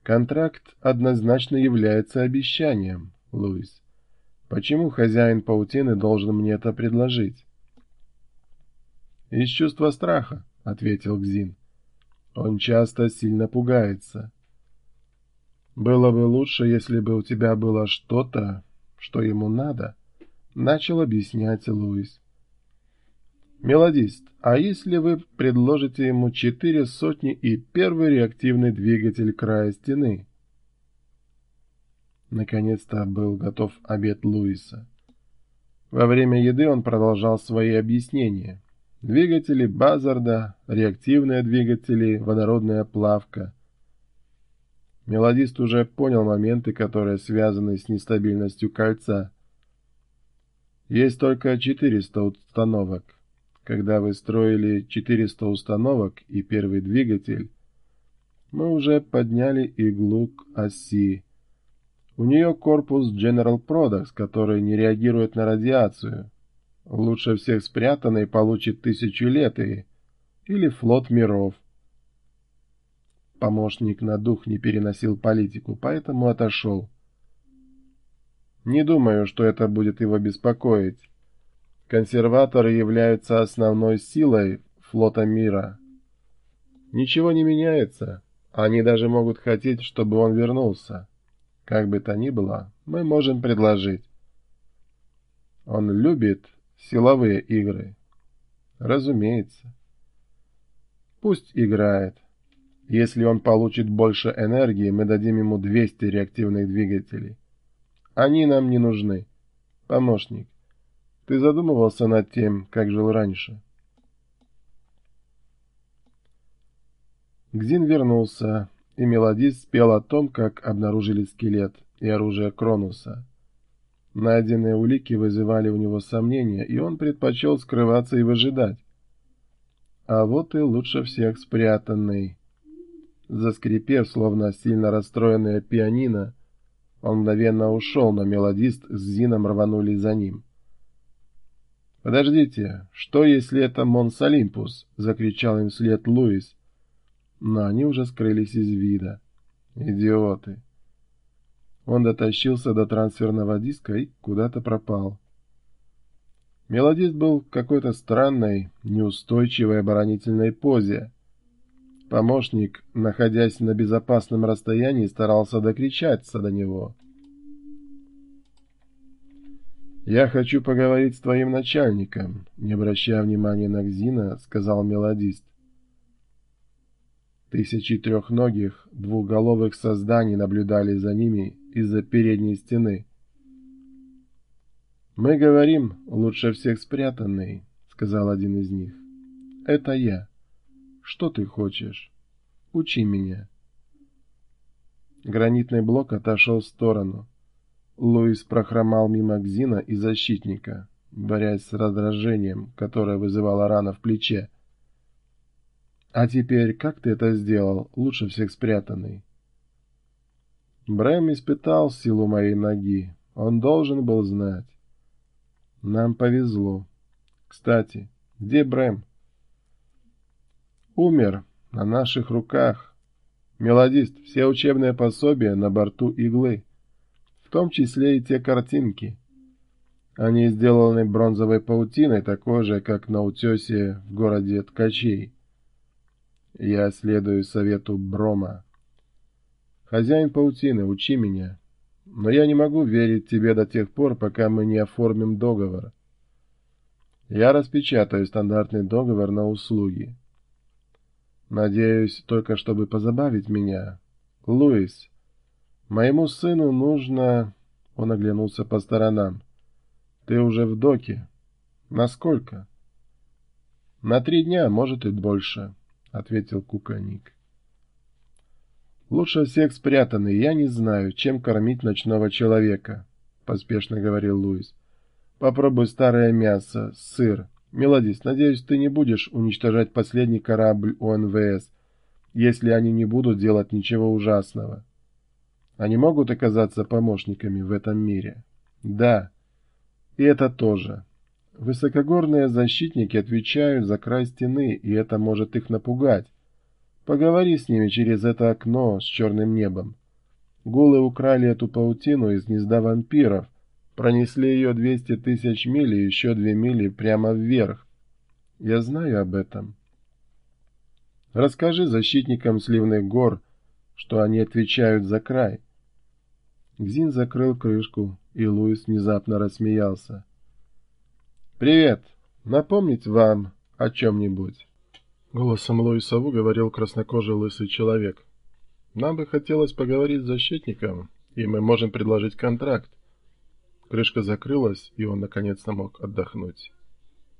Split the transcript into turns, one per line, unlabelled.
Контракт однозначно является обещанием, Луис. Почему хозяин паутины должен мне это предложить? Из чувства страха, ответил Гзин. Он часто сильно пугается. Было бы лучше, если бы у тебя было что-то, что ему надо, начал объяснять Луис. Мелодист, а если вы предложите ему 4 сотни и первый реактивный двигатель края стены? Наконец-то был готов обед Луиса. Во время еды он продолжал свои объяснения. Двигатели Базарда, реактивные двигатели, водородная плавка. Мелодист уже понял моменты, которые связаны с нестабильностью кольца. Есть только 400 установок. Когда вы строили 400 установок и первый двигатель, мы уже подняли иглу к оси. У нее корпус General Products, который не реагирует на радиацию. Лучше всех спрятанный получит 1000 лет или флот миров. Помощник на дух не переносил политику, поэтому отошел. Не думаю, что это будет его беспокоить. Консерваторы являются основной силой флота мира. Ничего не меняется. Они даже могут хотеть, чтобы он вернулся. Как бы то ни было, мы можем предложить. Он любит силовые игры. Разумеется. Пусть играет. Если он получит больше энергии, мы дадим ему 200 реактивных двигателей. Они нам не нужны. Помощник, ты задумывался над тем, как жил раньше? Гзин вернулся, и мелодист спел о том, как обнаружили скелет и оружие Кронуса. Найденные улики вызывали у него сомнения, и он предпочел скрываться и выжидать. А вот и лучше всех спрятанный. Заскрипев, словно сильно расстроенное пианино, он мгновенно ушел, но мелодист с Зином рванули за ним. «Подождите, что если это Монс Олимпус?» — закричал им вслед Луис. Но они уже скрылись из вида. Идиоты! Он дотащился до трансферного диска и куда-то пропал. Мелодист был в какой-то странной, неустойчивой оборонительной позе. Помощник, находясь на безопасном расстоянии, старался докричаться до него. «Я хочу поговорить с твоим начальником», — не обращая внимания на Гзина, сказал мелодист. Тысячи трехногих, двухголовых созданий наблюдали за ними из-за передней стены. «Мы говорим, лучше всех спрятанный», — сказал один из них. «Это я. Что ты хочешь? Учи меня». Гранитный блок отошел в сторону. Луис прохромал мимо Гзина и защитника, борясь с раздражением, которое вызывала рана в плече. «А теперь как ты это сделал, лучше всех спрятанный?» Брэм испытал силу моей ноги. Он должен был знать. Нам повезло. Кстати, где Брэм? Умер на наших руках. Мелодист, все учебные пособия на борту иглы, в том числе и те картинки. Они сделаны бронзовой паутиной, такой же, как на утесе в городе Ткачей. Я следую совету Брома. Хозяин паутины, учи меня. Но я не могу верить тебе до тех пор, пока мы не оформим договор. Я распечатаю стандартный договор на услуги. Надеюсь, только чтобы позабавить меня. Луис, моему сыну нужно... Он оглянулся по сторонам. Ты уже в доке? Насколько? На 3 дня, может и больше, ответил кукольник. Лучше всех спрятанный, я не знаю, чем кормить ночного человека, поспешно говорил Луис. Попробуй старое мясо, сыр. Мелодист, надеюсь, ты не будешь уничтожать последний корабль ОНВС, если они не будут делать ничего ужасного. Они могут оказаться помощниками в этом мире. Да, и это тоже. Высокогорные защитники отвечают за край стены, и это может их напугать. Поговори с ними через это окно с черным небом. Гулы украли эту паутину из гнезда вампиров, пронесли ее 200 тысяч миль и еще 2 мили прямо вверх. Я знаю об этом. Расскажи защитникам Сливных гор, что они отвечают за край. Гзин закрыл крышку, и Луис внезапно рассмеялся. «Привет! Напомнить вам о чем-нибудь?» Голосом Луиса Ву говорил краснокожий лысый человек. «Нам бы хотелось поговорить с защитником, и мы можем предложить контракт». Крышка закрылась, и он наконец-то мог отдохнуть.